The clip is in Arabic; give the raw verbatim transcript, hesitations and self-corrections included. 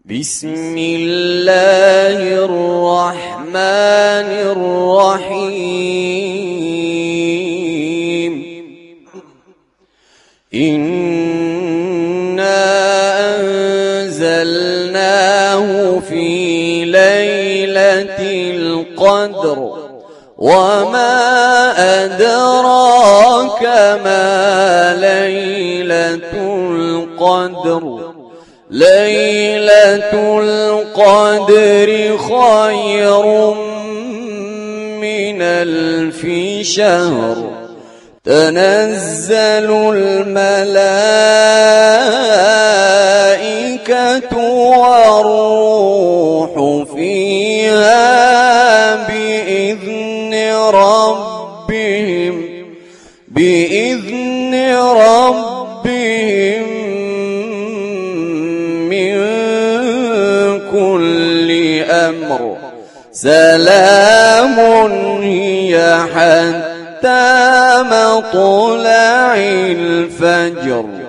بسم الله الرحمن الرحيم إنا أنزلناه في ليلة القدر وما أدراك ما ليلة القدر ليلة القدر خير من ألف شهر تنزل الملائكة والروح فيها بإذن ربهم بإذن ربهم من كل أمر سلام هي حتى مطلع الفجر.